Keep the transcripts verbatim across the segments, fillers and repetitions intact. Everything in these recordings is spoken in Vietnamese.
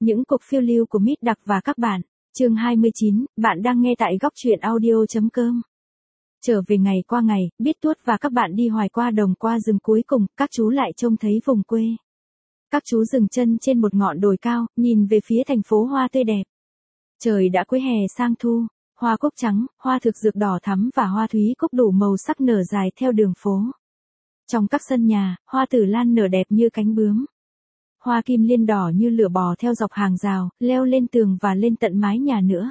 Những cuộc phiêu lưu của Mít Đặc và các bạn. Chương hai mươi chín, bạn đang nghe tại góc truyện audio.com. Trở về ngày qua ngày, Biết Tuốt và các bạn đi hoài qua đồng qua rừng, cuối cùng, các chú lại trông thấy vùng quê. Các chú dừng chân trên một ngọn đồi cao, nhìn về phía thành phố hoa tươi đẹp. Trời đã cuối hè sang thu, hoa cúc trắng, hoa thực dược đỏ thắm và hoa thúy cúc đủ màu sắc nở dài theo đường phố. Trong các sân nhà, hoa tử lan nở đẹp như cánh bướm. Hoa kim liên đỏ như lửa bò theo dọc hàng rào, leo lên tường và lên tận mái nhà nữa.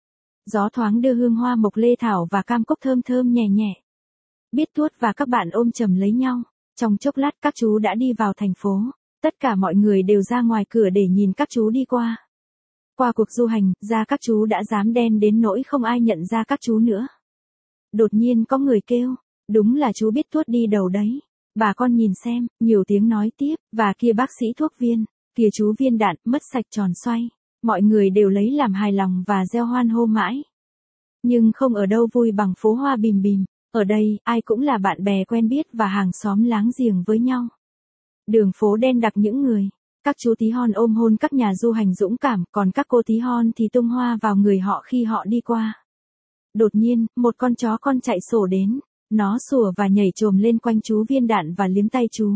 Gió thoáng đưa hương hoa mộc lê thảo và cam cúc thơm thơm nhẹ nhẹ. Biết Tuốt và các bạn ôm chầm lấy nhau. Trong chốc lát các chú đã đi vào thành phố. Tất cả mọi người đều ra ngoài cửa để nhìn các chú đi qua. Qua cuộc du hành, da các chú đã rám đen đến nỗi không ai nhận ra các chú nữa. Đột nhiên có người kêu, đúng là chú Biết Tuốt đi đầu đấy. Bà con nhìn xem, nhiều tiếng nói tiếp, và kia bác sĩ thuốc viên, kia chú viên đạn, mất sạch tròn xoay. Mọi người đều lấy làm hài lòng và reo hoan hô mãi. Nhưng không ở đâu vui bằng phố hoa bìm bìm, ở đây, ai cũng là bạn bè quen biết và hàng xóm láng giềng với nhau. Đường phố đen đặc những người, các chú tí hon ôm hôn các nhà du hành dũng cảm, còn các cô tí hon thì tung hoa vào người họ khi họ đi qua. Đột nhiên, một con chó con chạy sổ đến. Nó sủa và nhảy chồm lên quanh chú viên đạn và liếm tay chú.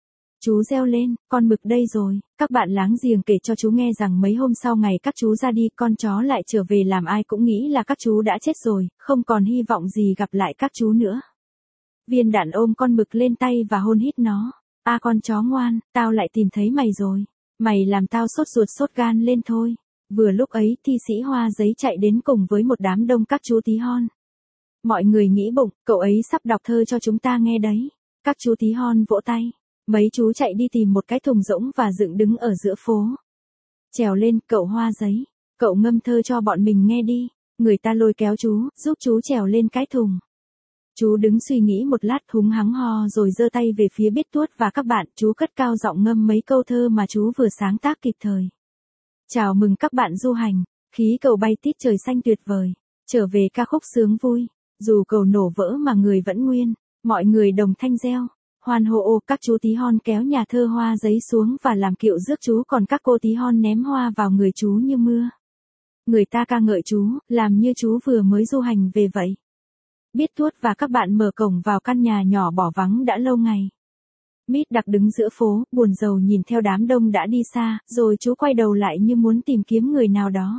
Chú reo lên, con mực đây rồi. Các bạn láng giềng kể cho chú nghe rằng mấy hôm sau ngày các chú ra đi, con chó lại trở về, làm ai cũng nghĩ là các chú đã chết rồi, không còn hy vọng gì gặp lại các chú nữa. Viên đạn ôm con mực lên tay và hôn hít nó. A con chó ngoan, tao lại tìm thấy mày rồi. Mày làm tao sốt ruột sốt gan lên thôi. Vừa lúc ấy, thi sĩ hoa giấy chạy đến cùng với một đám đông các chú tí hon. Mọi người nghĩ bụng, cậu ấy sắp đọc thơ cho chúng ta nghe đấy. Các chú tí hon vỗ tay. Mấy chú chạy đi tìm một cái thùng rỗng và dựng đứng ở giữa phố. Trèo lên, cậu hoa giấy. Cậu ngâm thơ cho bọn mình nghe đi. Người ta lôi kéo chú, giúp chú trèo lên cái thùng. Chú đứng suy nghĩ một lát, húng hắng ho rồi giơ tay về phía Biết Tuốt và các bạn. Chú cất cao giọng ngâm mấy câu thơ mà chú vừa sáng tác kịp thời. Chào mừng các bạn du hành. Khí cầu bay tít trời xanh tuyệt vời. Trở về ca khúc sướng vui. Dù cầu nổ vỡ mà người vẫn nguyên, mọi người đồng thanh reo, hoan hô. Ô, các chú tí hon kéo nhà thơ hoa giấy xuống và làm kiệu rước chú, còn các cô tí hon ném hoa vào người chú như mưa. Người ta ca ngợi chú, làm như chú vừa mới du hành về vậy. Biết Tuốt và các bạn mở cổng vào căn nhà nhỏ bỏ vắng đã lâu ngày. Mít Đặc đứng giữa phố, buồn rầu nhìn theo đám đông đã đi xa, rồi chú quay đầu lại như muốn tìm kiếm người nào đó.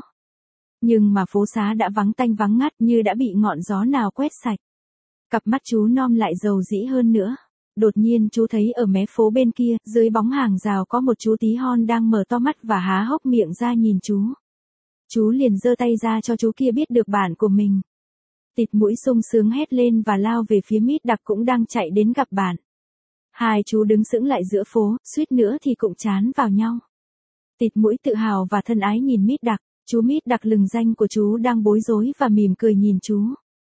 Nhưng mà phố xá đã vắng tanh vắng ngắt, như đã bị ngọn gió nào quét sạch. Cặp mắt chú non lại dầu dĩ hơn nữa. Đột nhiên chú thấy ở mé phố bên kia, dưới bóng hàng rào có một chú tí hon đang mở to mắt và há hốc miệng ra nhìn chú. Chú liền giơ tay ra cho chú kia biết được bạn của mình. Tịt mũi sung sướng hét lên và lao về phía Mít Đặc cũng đang chạy đến gặp bạn. Hai chú đứng sững lại giữa phố, suýt nữa thì cũng chán vào nhau. Tịt mũi tự hào và thân ái nhìn Mít Đặc. Chú Mít Đặc lừng danh của chú đang bối rối và mỉm cười nhìn chú.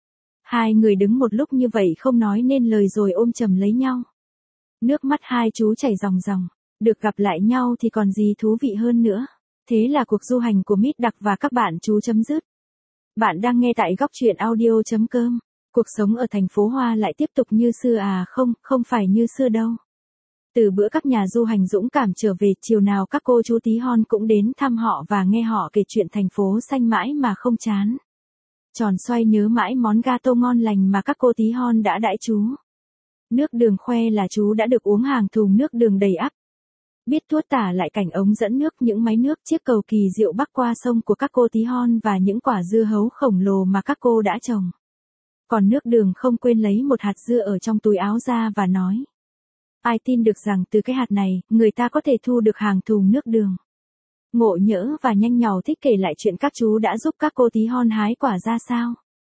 Hai người đứng một lúc như vậy không nói nên lời rồi ôm chầm lấy nhau. Nước mắt hai chú chảy ròng ròng. Được gặp lại nhau thì còn gì thú vị hơn nữa. Thế là cuộc du hành của Mít Đặc và các bạn chú chấm dứt. Bạn đang nghe tại góc truyện audio.com. Cuộc sống ở thành phố Hoa lại tiếp tục như xưa à? Không, không phải như xưa đâu. Từ bữa các nhà du hành dũng cảm trở về, chiều nào các cô chú tí hon cũng đến thăm họ và nghe họ kể chuyện thành phố xanh mãi mà không chán. Tròn xoay nhớ mãi món gato ngon lành mà các cô tí hon đã đãi chú. Nước đường khoe là chú đã được uống hàng thùng nước đường đầy ắp. Biết Tuốt tả lại cảnh ống dẫn nước, những máy nước, chiếc cầu kỳ diệu bắc qua sông của các cô tí hon và những quả dưa hấu khổng lồ mà các cô đã trồng. Còn nước đường không quên lấy một hạt dưa ở trong túi áo ra và nói. Ai tin được rằng từ cái hạt này, người ta có thể thu được hàng thùng nước đường. Ngộ nhỡ và nhanh nhảu thích kể lại chuyện các chú đã giúp các cô tí hon hái quả ra sao.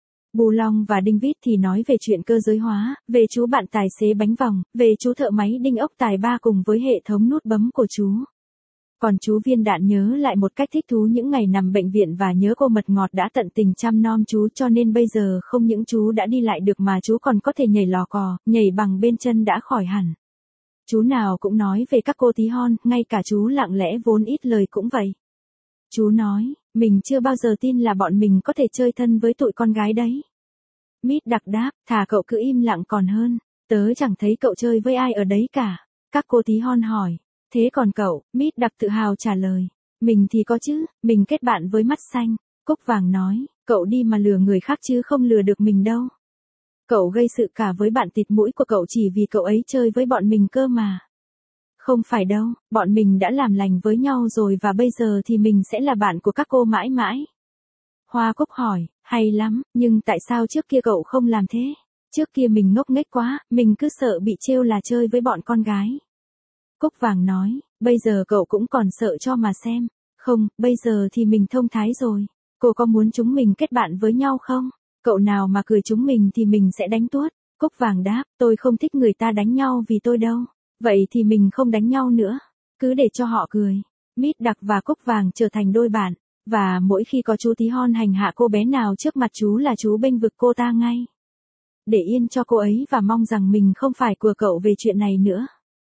Bù Long và Đinh Vít thì nói về chuyện cơ giới hóa, về chú bạn tài xế bánh vòng, về chú thợ máy đinh ốc tài ba cùng với hệ thống nút bấm của chú. Còn chú Viên Đạn nhớ lại một cách thích thú những ngày nằm bệnh viện và nhớ cô mật ngọt đã tận tình chăm nom chú, cho nên bây giờ không những chú đã đi lại được mà chú còn có thể nhảy lò cò, nhảy bằng bên chân đã khỏi hẳn. Chú nào cũng nói về các cô tí hon, ngay cả chú lặng lẽ vốn ít lời cũng vậy. Chú nói, mình chưa bao giờ tin là bọn mình có thể chơi thân với tụi con gái đấy. Mít Đặc đáp, thà cậu cứ im lặng còn hơn, tớ chẳng thấy cậu chơi với ai ở đấy cả. Các cô tí hon hỏi, thế còn cậu? Mít Đặc tự hào trả lời, Mình thì có chứ, mình kết bạn với mắt xanh. Cúc vàng nói, cậu đi mà lừa người khác chứ không lừa được mình đâu. Cậu gây sự cả với bạn tịt mũi của cậu chỉ vì cậu ấy chơi với bọn mình cơ mà. Không phải đâu, bọn mình đã làm lành với nhau rồi và bây giờ thì mình sẽ là bạn của các cô mãi mãi. Hoa Cúc hỏi, hay lắm, nhưng tại sao trước kia cậu không làm thế? Trước kia mình ngốc nghếch quá, mình cứ sợ bị trêu là chơi với bọn con gái. Cúc vàng nói, bây giờ cậu cũng còn sợ cho mà xem. Không, bây giờ thì mình thông thái rồi. Cô có muốn chúng mình kết bạn với nhau không? Cậu nào mà cười chúng mình thì mình sẽ đánh tuốt. Cúc vàng đáp, tôi không thích người ta đánh nhau vì tôi đâu. Vậy thì mình không đánh nhau nữa. Cứ để cho họ cười. Mít đặc và Cúc vàng trở thành đôi bạn. Và mỗi khi có chú tí hon hành hạ cô bé nào trước mặt chú là chú bênh vực cô ta ngay. Để yên cho cô ấy và mong rằng mình không phải của cậu về chuyện này nữa.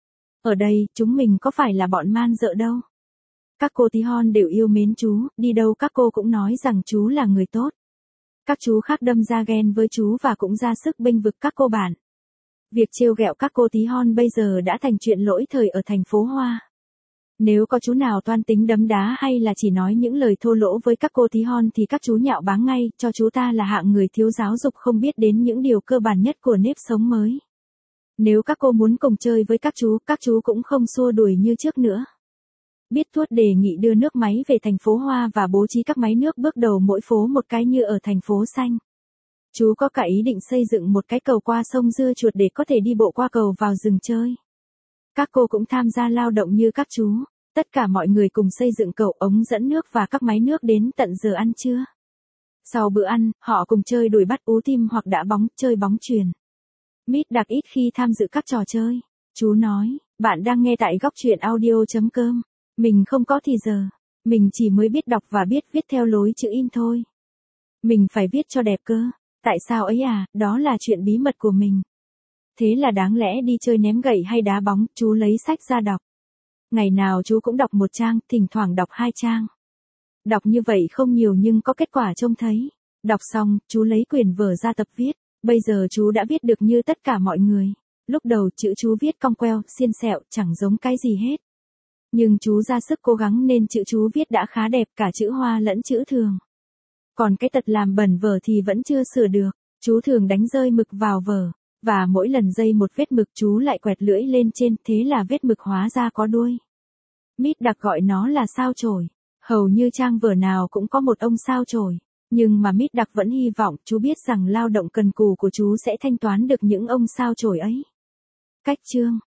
Ở đây, chúng mình có phải là bọn man dợ đâu. Các cô tí hon đều yêu mến chú, đi đâu các cô cũng nói rằng chú là người tốt. Các chú khác đâm ra ghen với chú và cũng ra sức bênh vực các cô bạn. Việc trêu ghẹo các cô tí hon bây giờ đã thành chuyện lỗi thời ở thành phố Hoa. Nếu có chú nào toan tính đấm đá hay là chỉ nói những lời thô lỗ với các cô tí hon thì các chú nhạo báng ngay, cho chú ta là hạng người thiếu giáo dục không biết đến những điều cơ bản nhất của nếp sống mới. Nếu các cô muốn cùng chơi với các chú, các chú cũng không xua đuổi như trước nữa. Biết Tuốt đề nghị đưa nước máy về thành phố Hoa và bố trí các máy nước bước đầu mỗi phố một cái như ở thành phố Xanh. Chú có cả ý định xây dựng một cái cầu qua sông Dưa Chuột để có thể đi bộ qua cầu vào rừng chơi. Các cô cũng tham gia lao động như các chú. Tất cả mọi người cùng xây dựng cầu ống dẫn nước và các máy nước đến tận giờ ăn trưa. Sau bữa ăn, họ cùng chơi đuổi bắt ú tim hoặc đá bóng, chơi bóng chuyền. Mít đặc ít khi tham dự các trò chơi. Chú nói, bạn đang nghe tại góc truyện audio chấm com. Mình không có thì giờ. Mình chỉ mới biết đọc và biết viết theo lối chữ in thôi. Mình phải viết cho đẹp cơ. Tại sao ấy à, đó là chuyện bí mật của mình. Thế là đáng lẽ đi chơi ném gậy hay đá bóng, chú lấy sách ra đọc. Ngày nào chú cũng đọc một trang, thỉnh thoảng đọc hai trang. Đọc như vậy không nhiều nhưng có kết quả trông thấy. Đọc xong, chú lấy quyển vở ra tập viết. Bây giờ chú đã viết được như tất cả mọi người. Lúc đầu chữ chú viết cong queo, xiên xẹo, chẳng giống cái gì hết. Nhưng chú ra sức cố gắng nên chữ chú viết đã khá đẹp cả chữ hoa lẫn chữ thường. Còn cái tật làm bẩn vở thì vẫn chưa sửa được. Chú thường đánh rơi mực vào vở. Và mỗi lần dây một vết mực chú lại quẹt lưỡi lên trên, thế là vết mực hóa ra có đuôi. Mít đặc gọi nó là sao chổi. Hầu như trang vở nào cũng có một ông sao chổi. Nhưng mà Mít đặc vẫn hy vọng chú biết rằng lao động cần cù của chú sẽ thanh toán được những ông sao chổi ấy. Cách chương